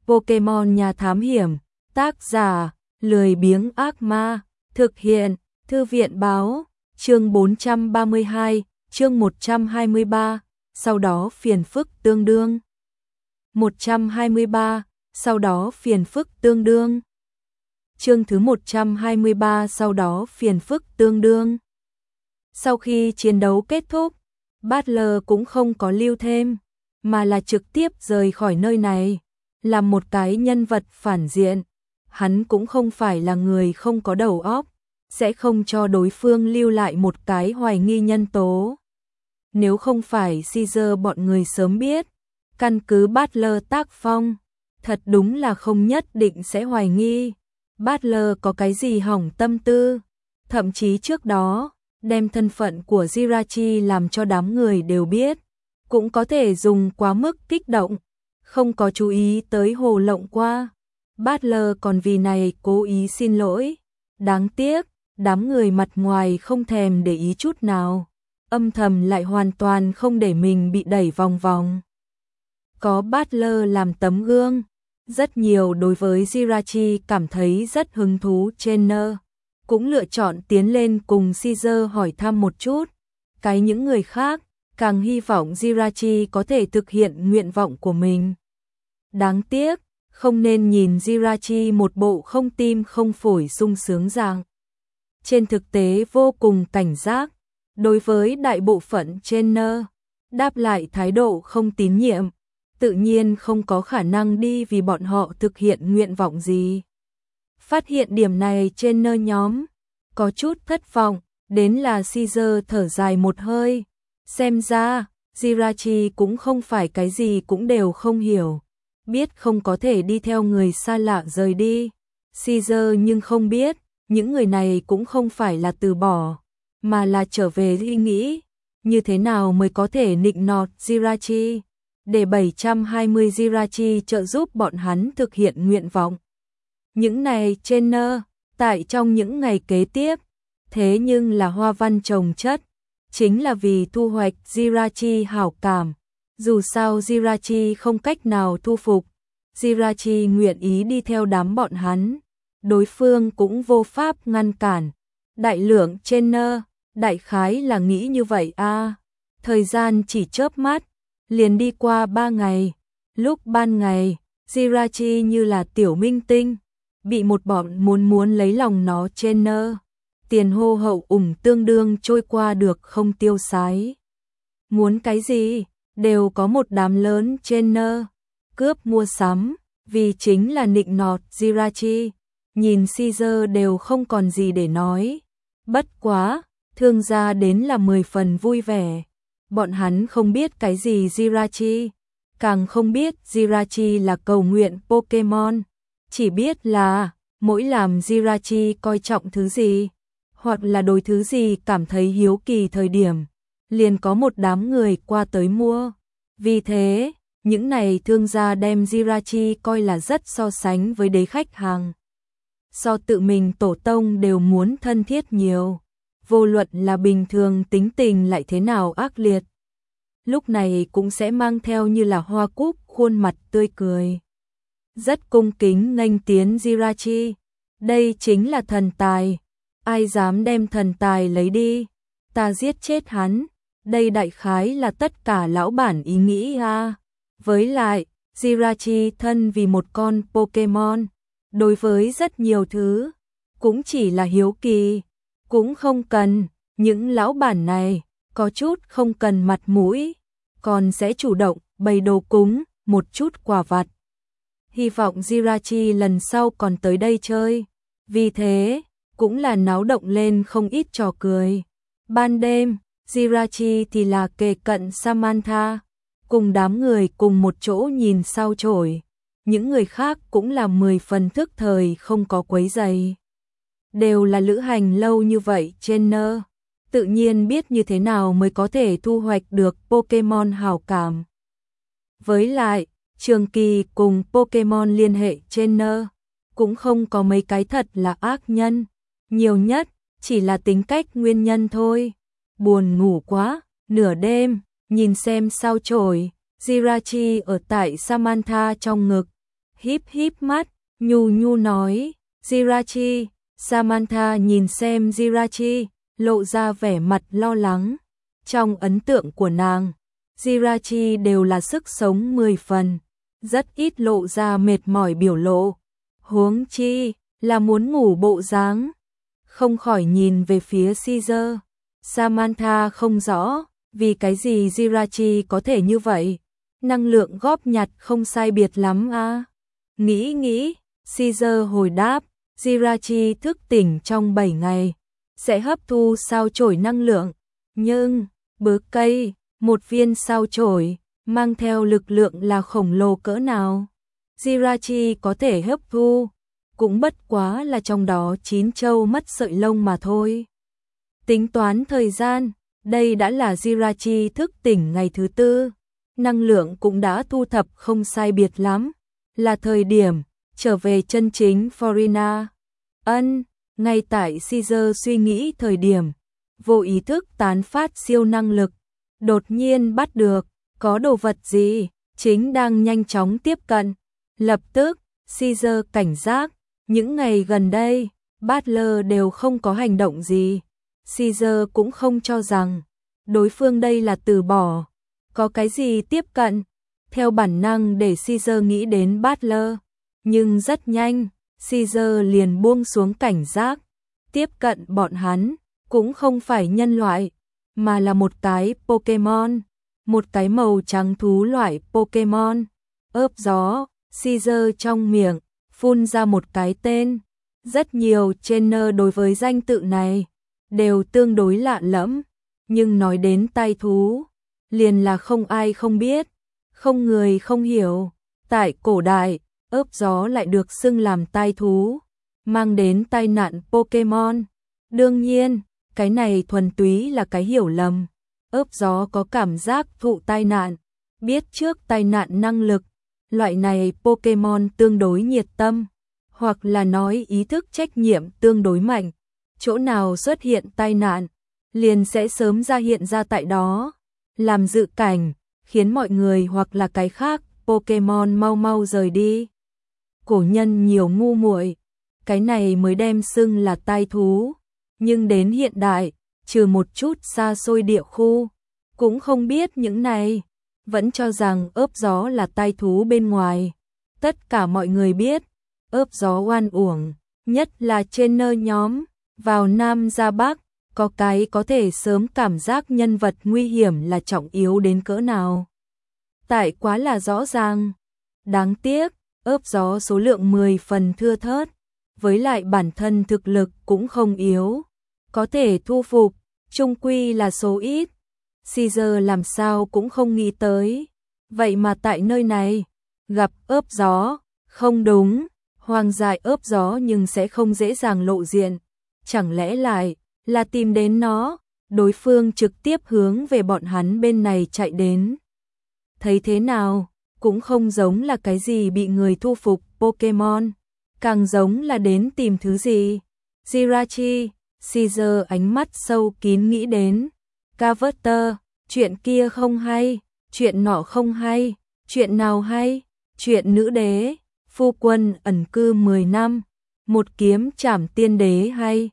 Pokemon Nhà Thám Hiểm, tác giả, lười biếng ác ma, thực hiện, Thư viện báo, chương 432, chương 123, sau đó phiền phức tương đương. 123, sau đó phiền phức tương đương. Chương thứ 123 sau đó phiền phức tương đương. Sau khi chiến đấu kết thúc, Butler cũng không có lưu thêm, mà là trực tiếp rời khỏi nơi này, làm một cái nhân vật phản diện. Hắn cũng không phải là người không có đầu óc, sẽ không cho đối phương lưu lại một cái hoài nghi nhân tố. Nếu không phải Caesar bọn người sớm biết, căn cứ Butler tác phong, thật đúng là không nhất định sẽ hoài nghi Butler có cái gì hỏng tâm tư. Thậm chí trước đó, đem thân phận của Jirachi làm cho đám người đều biết, cũng có thể dùng quá mức kích động, không có chú ý tới hồ lộng qua. Butler còn vì này cố ý xin lỗi. Đáng tiếc, đám người mặt ngoài không thèm để ý chút nào, âm thầm lại hoàn toàn không để mình bị đẩy vòng vòng. Có Butler làm tấm gương, rất nhiều đối với Jirachi cảm thấy rất hứng thú trainer cũng lựa chọn tiến lên cùng Caesar hỏi thăm một chút. Cái những người khác càng hy vọng Jirachi có thể thực hiện nguyện vọng của mình. Đáng tiếc, không nên nhìn Jirachi một bộ không tim không phổi sung sướng dạng. Trên thực tế vô cùng cảnh giác, đối với đại bộ phận trainer, đáp lại thái độ không tín nhiệm, tự nhiên không có khả năng đi vì bọn họ thực hiện nguyện vọng gì. Phát hiện điểm này trainer nhóm có chút thất vọng, đến là Caesar thở dài một hơi. Xem ra, Jirachi cũng không phải cái gì cũng đều không hiểu, biết không có thể đi theo người xa lạ rời đi. Caesar nhưng không biết, những người này cũng không phải là từ bỏ, mà là trở về suy nghĩ, như thế nào mới có thể nịnh nọt Jirachi, để 720 Jirachi trợ giúp bọn hắn thực hiện nguyện vọng. Những này trainer, tại trong những ngày kế tiếp, thế nhưng là hoa văn trồng chất, chính là vì thu hoạch Jirachi hảo cảm. Dù sao Jirachi không cách nào thu phục, Jirachi nguyện ý đi theo đám bọn hắn, đối phương cũng vô pháp ngăn cản. Đại lượng trainer, đại khái là nghĩ như vậy a. Thời gian chỉ chớp mắt, liền đi qua 3 ngày. Lúc ban ngày, Jirachi như là tiểu minh tinh, bị một bọn muốn lấy lòng nó trainer, tiền hô hậu ủng tương đương trôi qua được không tiêu sái. Muốn cái gì, đều có một đám lớn trainer cướp mua sắm, vì chính là nịnh nọt Jirachi. Nhìn Caesar đều không còn gì để nói. Bất quá, thương gia đến là 10 phần vui vẻ. Bọn hắn không biết cái gì Jirachi, càng không biết Jirachi là cầu nguyện Pokemon, chỉ biết là mỗi làm Jirachi coi trọng thứ gì, hoặc là đối thứ gì cảm thấy hiếu kỳ thời điểm, liền có một đám người qua tới mua. Vì thế, những này thương gia đem Jirachi coi là rất so sánh với đế khách hàng. So tự mình tổ tông đều muốn thân thiết nhiều, vô luận là bình thường tính tình lại thế nào ác liệt, lúc này cũng sẽ mang theo như là hoa cúc khuôn mặt tươi cười. Rất cung kính nghênh tiến Jirachi, đây chính là thần tài, ai dám đem thần tài lấy đi, ta giết chết hắn. Đây đại khái là tất cả lão bản ý nghĩ ha. Với lại, Jirachi thân vì một con Pokemon, đối với rất nhiều thứ, cũng chỉ là hiếu kỳ, cũng không cần. Những lão bản này, có chút không cần mặt mũi, còn sẽ chủ động bày đồ cúng, một chút quà vặt. Hy vọng Jirachi lần sau còn tới đây chơi, vì thế, cũng là náo động lên không ít trò cười. Ban đêm, Jirachi thì là kề cận Samantha, cùng đám người cùng một chỗ nhìn sao chổi. Những người khác cũng là 10 phần thức thời không có quấy rầy. Đều là lữ hành lâu như vậy trainer, tự nhiên biết như thế nào mới có thể thu hoạch được Pokemon hảo cảm. Với lại, trường kỳ cùng Pokemon liên hệ trainer, cũng không có mấy cái thật là ác nhân, nhiều nhất chỉ là tính cách nguyên nhân thôi. Buồn ngủ quá, nửa đêm, nhìn xem sao chổi, Jirachi ở tại Samantha trong ngực, híp híp mắt, nhu nhu nói, Jirachi. Samantha nhìn xem Jirachi, lộ ra vẻ mặt lo lắng. Trong ấn tượng của nàng, Jirachi đều là sức sống 10 phần, rất ít lộ ra mệt mỏi biểu lộ. Huống chi là muốn ngủ bộ dáng. Không khỏi nhìn về phía Caesar. Samantha không rõ vì cái gì Jirachi có thể như vậy. Năng lượng góp nhặt không sai biệt lắm à. Nghĩ, Caesar hồi đáp, Jirachi thức tỉnh trong 7 ngày, sẽ hấp thu sao chổi năng lượng. Nhưng, bớ cây, một viên sao chổi, mang theo lực lượng là khổng lồ cỡ nào. Jirachi có thể hấp thu, cũng bất quá là trong đó 9 trâu mất sợi lông mà thôi. Tính toán thời gian, đây đã là Jirachi thức tỉnh ngày thứ 4. Năng lượng cũng đã thu thập không sai biệt lắm, là thời điểm trở về chân chính Florina. Ngay tại Caesar suy nghĩ thời điểm, vô ý thức tán phát siêu năng lực, đột nhiên bắt được, có đồ vật gì, chính đang nhanh chóng tiếp cận. Lập tức, Caesar cảnh giác, những ngày gần đây, Butler đều không có hành động gì. Caesar cũng không cho rằng, đối phương đây là từ bỏ, có cái gì tiếp cận, theo bản năng để Caesar nghĩ đến Butler. Nhưng rất nhanh, Caesar liền buông xuống cảnh giác, tiếp cận bọn hắn, cũng không phải nhân loại, mà là một cái Pokemon, một cái màu trắng thú loại Pokemon. Ớp gió, Caesar trong miệng, phun ra một cái tên. Rất nhiều trainer đối với danh tự này, đều tương đối lạ lẫm, nhưng nói đến tai thú, liền là không ai không biết, không người không hiểu. Tại cổ đại, ớp gió lại được xưng làm tai thú, mang đến tai nạn Pokemon. Đương nhiên, cái này thuần túy là cái hiểu lầm. Ớp gió có cảm giác thụ tai nạn, biết trước tai nạn năng lực. Loại này Pokemon tương đối nhiệt tâm, hoặc là nói ý thức trách nhiệm tương đối mạnh. Chỗ nào xuất hiện tai nạn, liền sẽ sớm ra hiện ra tại đó, làm dự cảnh, khiến mọi người hoặc là cái khác Pokemon mau mau rời đi. Cổ nhân nhiều ngu muội, cái này mới đem xưng là tai thú, nhưng đến hiện đại, trừ một chút xa xôi địa khu, cũng không biết những này, vẫn cho rằng ớp gió là tai thú bên ngoài. Tất cả mọi người biết, ớp gió oan uổng, nhất là trainer nhóm, vào Nam ra Bắc, có cái có thể sớm cảm giác nhân vật nguy hiểm là trọng yếu đến cỡ nào. Tại quá là rõ ràng. Đáng tiếc, ớp gió số lượng 10 phần thưa thớt, với lại bản thân thực lực cũng không yếu, có thể thu phục, chung quy là số ít. Caesar làm sao cũng không nghĩ tới, vậy mà tại nơi này, gặp ớp gió, không đúng, hoang dại ớp gió nhưng sẽ không dễ dàng lộ diện, chẳng lẽ lại là tìm đến nó, đối phương trực tiếp hướng về bọn hắn bên này chạy đến. Thấy thế nào, cũng không giống là cái gì bị người thu phục Pokemon, càng giống là đến tìm thứ gì. Jirachi, Caesar ánh mắt sâu kín nghĩ đến. Carter, chuyện kia không hay, chuyện nọ không hay, chuyện nào hay, chuyện nữ đế, phu quân ẩn cư 10 năm, một kiếm trảm tiên đế hay,